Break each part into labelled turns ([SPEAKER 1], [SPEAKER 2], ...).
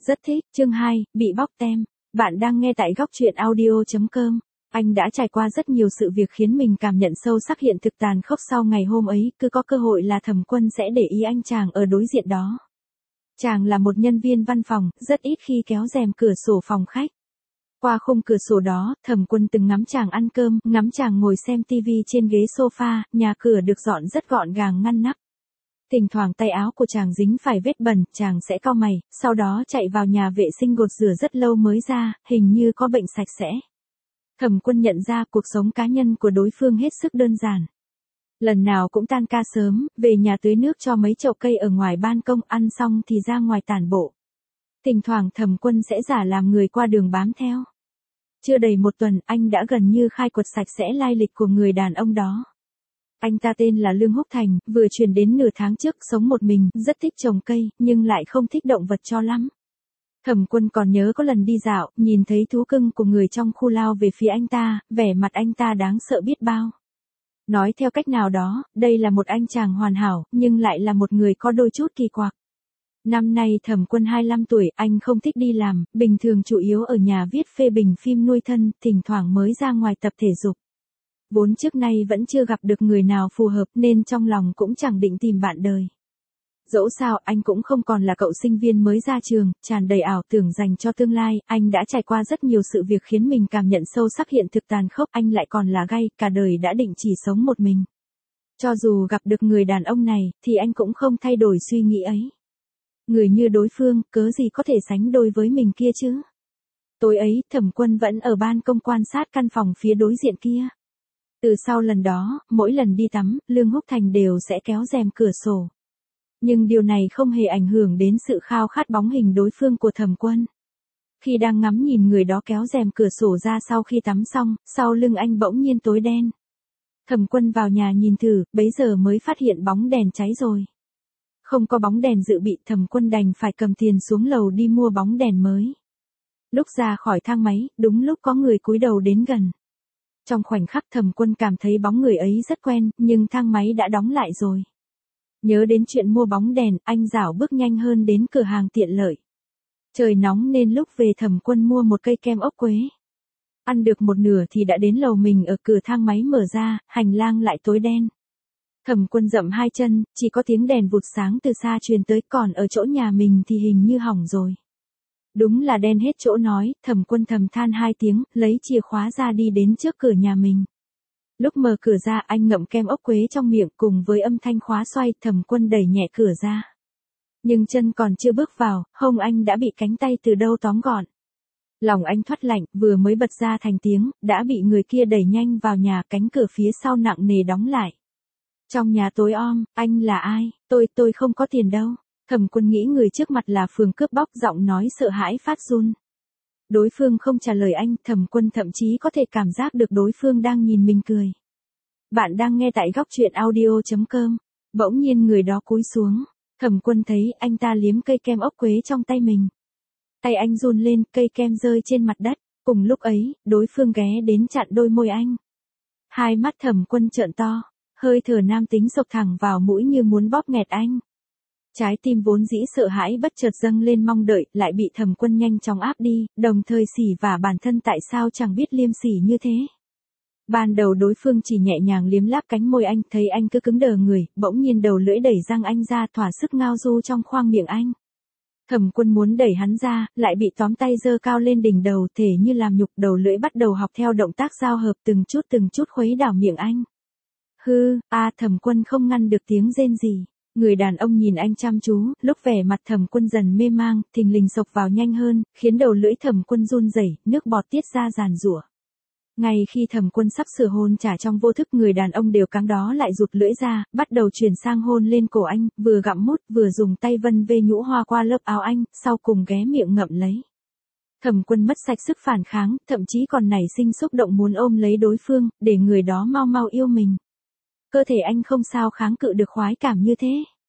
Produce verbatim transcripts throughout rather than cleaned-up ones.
[SPEAKER 1] Rất thích. Chương hai, bị bóc tem. Bạn đang nghe tại góc truyện audio chấm com. Anh đã trải qua rất nhiều sự việc khiến mình cảm nhận sâu sắc hiện thực tàn khốc sau ngày hôm ấy, cứ có cơ hội là Thẩm Quân sẽ để ý anh chàng ở đối diện đó. Chàng là một nhân viên văn phòng, rất ít khi kéo rèm cửa sổ phòng khách. Qua khung cửa sổ đó, Thẩm Quân từng ngắm chàng ăn cơm, ngắm chàng ngồi xem tivi trên ghế sofa, nhà cửa được dọn rất gọn gàng ngăn nắp. Thỉnh thoảng tay áo của chàng dính phải vết bẩn, chàng sẽ cau mày, sau đó chạy vào nhà vệ sinh gột rửa rất lâu mới ra, hình như có bệnh sạch sẽ. Thẩm Quân nhận ra cuộc sống cá nhân của đối phương hết sức đơn giản. Lần nào cũng tan ca sớm, về nhà tưới nước cho mấy chậu cây ở ngoài ban công, ăn xong thì ra ngoài tản bộ. Thỉnh thoảng Thẩm Quân sẽ giả làm người qua đường bám theo. Chưa đầy một tuần, anh đã gần như khai quật sạch sẽ lai lịch của người đàn ông đó. Anh ta tên là Lương Húc Thành, vừa chuyển đến nửa tháng trước, sống một mình, rất thích trồng cây, nhưng lại không thích động vật cho lắm. Thẩm Quân còn nhớ có lần đi dạo, nhìn thấy thú cưng của người trong khu lao về phía anh ta, vẻ mặt anh ta đáng sợ biết bao. Nói theo cách nào đó, đây là một anh chàng hoàn hảo, nhưng lại là một người có đôi chút kỳ quặc. Năm nay Thẩm Quân hai mươi lăm tuổi, anh không thích đi làm, bình thường chủ yếu ở nhà viết phê bình phim nuôi thân, thỉnh thoảng mới ra ngoài tập thể dục. Vốn trước nay vẫn chưa gặp được người nào phù hợp nên trong lòng cũng chẳng định tìm bạn đời. Dẫu sao anh cũng không còn là cậu sinh viên mới ra trường, tràn đầy ảo tưởng dành cho tương lai, anh đã trải qua rất nhiều sự việc khiến mình cảm nhận sâu sắc hiện thực tàn khốc, anh lại còn là gay, cả đời đã định chỉ sống một mình. Cho dù gặp được người đàn ông này, thì anh cũng không thay đổi suy nghĩ ấy. Người như đối phương, cớ gì có thể sánh đôi với mình kia chứ? Tối ấy, Thẩm Quân vẫn ở ban công quan sát căn phòng phía đối diện kia. Từ sau lần đó, mỗi lần đi tắm, Lương Húc Thành đều sẽ kéo rèm cửa sổ. Nhưng điều này không hề ảnh hưởng đến sự khao khát bóng hình đối phương của Thẩm Quân. Khi đang ngắm nhìn người đó kéo rèm cửa sổ ra sau khi tắm xong, sau lưng anh bỗng nhiên tối đen. Thẩm Quân vào nhà nhìn thử, bấy giờ mới phát hiện bóng đèn cháy rồi. Không có bóng đèn dự bị, Thẩm Quân đành phải cầm tiền xuống lầu đi mua bóng đèn mới. Lúc ra khỏi thang máy, đúng lúc có người cúi đầu đến gần. Trong khoảnh khắc Thẩm Quân cảm thấy bóng người ấy rất quen, nhưng thang máy đã đóng lại rồi. Nhớ đến chuyện mua bóng đèn, anh rảo bước nhanh hơn đến cửa hàng tiện lợi. Trời nóng nên lúc về Thẩm Quân mua một cây kem ốc quế. Ăn được một nửa thì đã đến lầu mình, ở cửa thang máy mở ra, hành lang lại tối đen. Thẩm Quân dậm hai chân, chỉ có tiếng đèn vụt sáng từ xa truyền tới, còn ở chỗ nhà mình thì hình như hỏng rồi. Đúng là đen hết chỗ nói, Thẩm Quân thầm than hai tiếng, lấy chìa khóa ra đi đến trước cửa nhà mình. Lúc mở cửa ra, anh ngậm kem ốc quế trong miệng, cùng với âm thanh khóa xoay, Thẩm Quân đẩy nhẹ cửa ra. Nhưng chân còn chưa bước vào, hông anh đã bị cánh tay từ đâu tóm gọn. Lòng anh thoát lạnh, vừa mới bật ra thành tiếng, đã bị người kia đẩy nhanh vào nhà, cánh cửa phía sau nặng nề đóng lại. Trong nhà tối om, anh là ai? Tôi, tôi không có tiền đâu. Thẩm Quân nghĩ người trước mặt là Phường cướp bóc, giọng nói sợ hãi phát run. Đối phương không trả lời anh, Thẩm Quân thậm chí có thể cảm giác được đối phương đang nhìn mình cười. Bạn đang nghe tại góc truyện audio chấm com. Bỗng nhiên người đó cúi xuống. Thẩm Quân thấy anh ta liếm cây kem ốc quế trong tay mình. Tay anh run lên, cây kem rơi trên mặt đất. Cùng lúc ấy, đối phương ghé đến chặn đôi môi anh. Hai mắt Thẩm Quân trợn to. Hơi thở nam tính sộc thẳng vào mũi như muốn bóp nghẹt anh. Trái tim vốn dĩ sợ hãi bất chợt dâng lên mong đợi, lại bị Thẩm Quân nhanh chóng áp đi, đồng thời xỉ vả bản thân tại sao chẳng biết liêm sỉ như thế. Ban đầu đối phương chỉ nhẹ nhàng liếm láp cánh môi anh, thấy anh cứ cứng đờ người, bỗng nhiên đầu lưỡi đẩy răng anh ra, thỏa sức ngao du trong khoang miệng anh. Thẩm Quân muốn đẩy hắn ra, lại bị tóm tay giơ cao lên đỉnh đầu, thể như làm nhục, đầu lưỡi bắt đầu học theo động tác giao hợp, từng chút từng chút khuấy đảo miệng anh. Hư, a Thẩm Quân không ngăn được tiếng rên rỉ. Người đàn ông nhìn anh chăm chú, lúc vẻ mặt Thẩm Quân dần mê mang, thình lình xộc vào nhanh hơn, khiến đầu lưỡi Thẩm Quân run rẩy, nước bọt tiết ra giàn giụa. Ngay khi Thẩm Quân sắp sửa hôn trả trong vô thức, người đàn ông đều căng đó lại rụt lưỡi ra, bắt đầu chuyển sang hôn lên cổ anh, vừa gặm mút vừa dùng tay vân vê nhũ hoa qua lớp áo anh, sau cùng ghé miệng ngậm lấy. Thẩm Quân mất sạch sức phản kháng, thậm chí còn nảy sinh xúc động muốn ôm lấy đối phương, để người đó mau mau yêu mình. Cơ thể anh không sao kháng cự được khoái cảm như thế.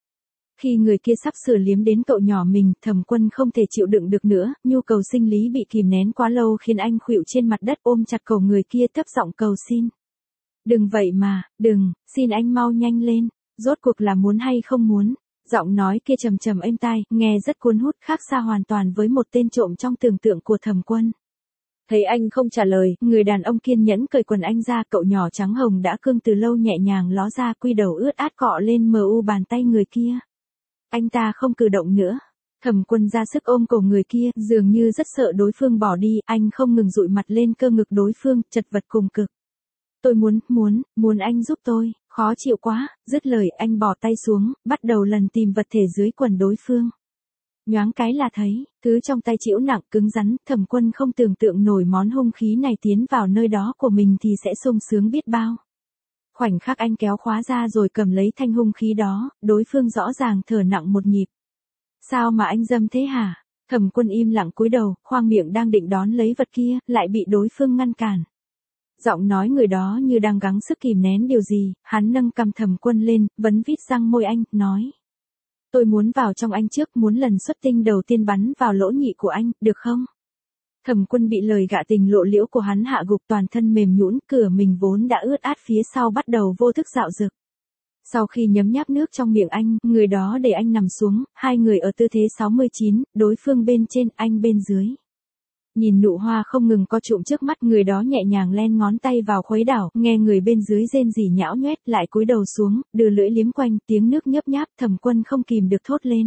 [SPEAKER 1] Khi người kia sắp sửa liếm đến cậu nhỏ mình, Thẩm Quân không thể chịu đựng được nữa, nhu cầu sinh lý bị kìm nén quá lâu khiến anh khuỵu trên mặt đất ôm chặt cổ người kia, thấp giọng cầu xin. Đừng vậy mà, đừng, xin anh mau nhanh lên, rốt cuộc là muốn hay không muốn. Giọng nói kia trầm trầm êm tai, nghe rất cuốn hút, khác xa hoàn toàn với một tên trộm trong tưởng tượng của Thẩm Quân. Thấy anh không trả lời, người đàn ông kiên nhẫn cởi quần anh ra, cậu nhỏ trắng hồng đã cương từ lâu nhẹ nhàng ló ra, quy đầu ướt át cọ lên mờ u bàn tay người kia. Anh ta không cử động nữa. Thẩm Quân ra sức ôm cổ người kia, dường như rất sợ đối phương bỏ đi, anh không ngừng dụi mặt lên cơ ngực đối phương, chật vật cùng cực. Tôi muốn, muốn, muốn anh giúp tôi, khó chịu quá, dứt lời anh bỏ tay xuống, bắt đầu lần tìm vật thể dưới quần đối phương. Nhoáng cái là thấy, thứ trong tay chịu nặng cứng rắn, Thẩm Quân không tưởng tượng nổi món hung khí này tiến vào nơi đó của mình thì sẽ sung sướng biết bao. Khoảnh khắc anh kéo khóa ra rồi cầm lấy thanh hung khí đó, đối phương rõ ràng thở nặng một nhịp. Sao mà anh dâm thế hả? Thẩm Quân im lặng cúi đầu, khoang miệng đang định đón lấy vật kia, lại bị đối phương ngăn cản. Giọng nói người đó như đang gắng sức kìm nén điều gì, hắn nâng cằm Thẩm Quân lên, vấn vít răng môi anh, nói. Tôi muốn vào trong anh trước, muốn lần xuất tinh đầu tiên bắn vào lỗ nhị của anh, được không? Thẩm Quân bị lời gạ tình lộ liễu của hắn hạ gục, toàn thân mềm nhũn, cửa mình vốn đã ướt át phía sau bắt đầu vô thức dạo dực. Sau khi nhấm nháp nước trong miệng anh, người đó để anh nằm xuống, hai người ở tư thế sáu mươi chín, đối phương bên trên, anh bên dưới. Nhìn nụ hoa không ngừng co trụm trước mắt, người đó nhẹ nhàng len ngón tay vào khuấy đảo, nghe người bên dưới rên rỉ nhão nhoét, lại cúi đầu xuống, đưa lưỡi liếm quanh, tiếng nước nhấp nháp, Thẩm Quân không kìm được thốt lên.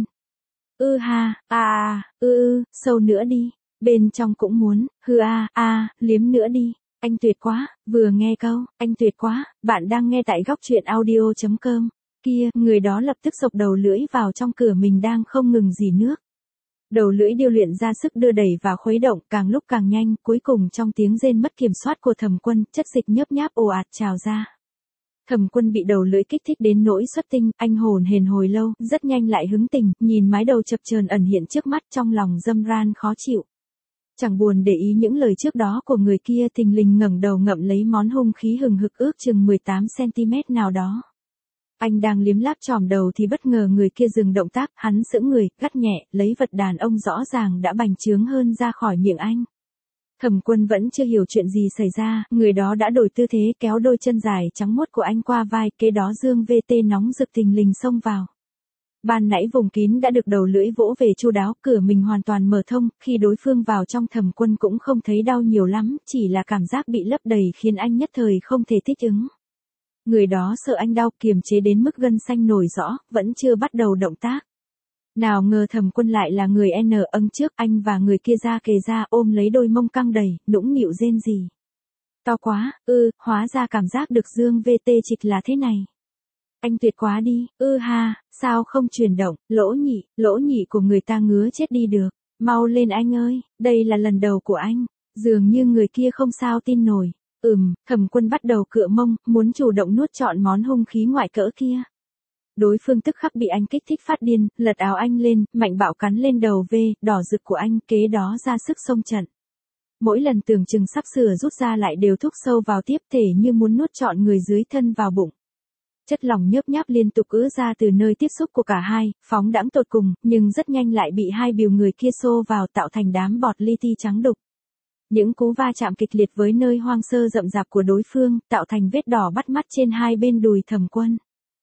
[SPEAKER 1] Ư ha, a a, ư ư, sâu nữa đi, bên trong cũng muốn, hư a a, liếm nữa đi. Anh tuyệt quá, vừa nghe câu, anh tuyệt quá, bạn đang nghe tại góc truyện audio chấm com. Kia, người đó lập tức xộc đầu lưỡi vào trong cửa mình đang không ngừng rỉ nước. Đầu lưỡi điêu luyện ra sức đưa đẩy và khuấy động, càng lúc càng nhanh, cuối cùng trong tiếng rên mất kiểm soát của Thẩm Quân, chất dịch nhớp nháp ồ ạt trào ra. Thẩm Quân bị đầu lưỡi kích thích đến nỗi xuất tinh, anh hồn hển hồi lâu, rất nhanh lại hứng tình, nhìn mái đầu chập chờn ẩn hiện trước mắt, trong lòng dâm ran khó chịu. Chẳng buồn để ý những lời trước đó của người kia, thình lình ngẩng đầu ngậm lấy món hung khí hừng hực ước chừng mười tám xăng-ti-mét nào đó. Anh đang liếm láp chòm đầu thì bất ngờ người kia dừng động tác, hắn sững người, gắt nhẹ, lấy vật đàn ông rõ ràng đã bành trướng hơn ra khỏi miệng anh. Thẩm Quân vẫn chưa hiểu chuyện gì xảy ra, người đó đã đổi tư thế kéo đôi chân dài trắng muốt của anh qua vai, kế đó dương vê tê nóng rực thình lình xông vào. Ban nãy vùng kín đã được đầu lưỡi vỗ về chu đáo, cửa mình hoàn toàn mở thông, khi đối phương vào trong Thẩm Quân cũng không thấy đau nhiều lắm, chỉ là cảm giác bị lấp đầy khiến anh nhất thời không thể thích ứng. Người đó sợ anh đau, kiềm chế đến mức gân xanh nổi rõ, vẫn chưa bắt đầu động tác. Nào ngờ Thẩm Quân lại là người N âng trước, anh và người kia ra kề ra ôm lấy đôi mông căng đầy, nũng nịu rên rỉ. To quá, ư, hóa ra cảm giác được dương vê tê trịch là thế này. Anh tuyệt quá đi, ư ha, sao không chuyển động, lỗ nhị, lỗ nhị của người ta ngứa chết đi được, mau lên anh ơi, đây là lần đầu của anh, dường như người kia không sao tin nổi. Ừm, Thẩm Quân bắt đầu cựa mông, muốn chủ động nuốt trọn món hung khí ngoại cỡ kia. Đối phương tức khắc bị anh kích thích phát điên, lật áo anh lên, mạnh bạo cắn lên đầu V, đỏ rực của anh, kế đó ra sức xông trận. Mỗi lần tưởng chừng sắp sửa rút ra lại đều thúc sâu vào tiếp, thể như muốn nuốt trọn người dưới thân vào bụng. Chất lỏng nhớp nháp liên tục ứa ra từ nơi tiếp xúc của cả hai, phóng đãng tột cùng, nhưng rất nhanh lại bị hai bìu người kia xô vào tạo thành đám bọt li ti trắng đục. Những cú va chạm kịch liệt với nơi hoang sơ rậm rạp của đối phương, tạo thành vết đỏ bắt mắt trên hai bên đùi Thẩm Quân.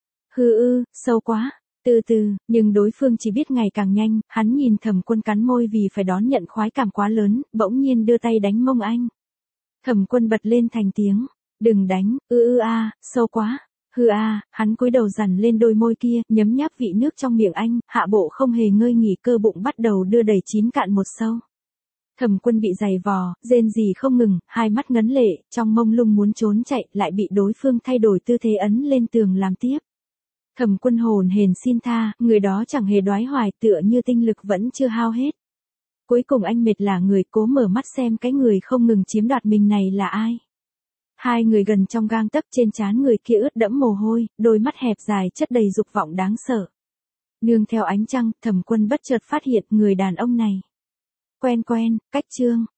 [SPEAKER 1] Hư ư, sâu quá, từ từ, nhưng đối phương chỉ biết ngày càng nhanh, hắn nhìn Thẩm Quân cắn môi vì phải đón nhận khoái cảm quá lớn, bỗng nhiên đưa tay đánh mông anh. Thẩm Quân bật lên thành tiếng, đừng đánh, ư ư a, sâu quá. Hư a, hắn cúi đầu dằn lên đôi môi kia, nhấm nháp vị nước trong miệng anh, hạ bộ không hề ngơi nghỉ, cơ bụng bắt đầu đưa đầy chín cạn một sâu. Thẩm Quân bị giày vò, rên rỉ không ngừng, hai mắt ngấn lệ, trong mông lung muốn trốn chạy, lại bị đối phương thay đổi tư thế ấn lên tường làm tiếp. Thẩm Quân hồn hển xin tha, người đó chẳng hề đoái hoài, tựa như tinh lực vẫn chưa hao hết. Cuối cùng anh mệt lả người, cố mở mắt xem cái người không ngừng chiếm đoạt mình này là ai. Hai người gần trong gang tấc, trên trán người kia ướt đẫm mồ hôi, đôi mắt hẹp dài chất đầy dục vọng đáng sợ. Nương theo ánh trăng, Thẩm Quân bất chợt phát hiện người đàn ông này quen quen, cách trương,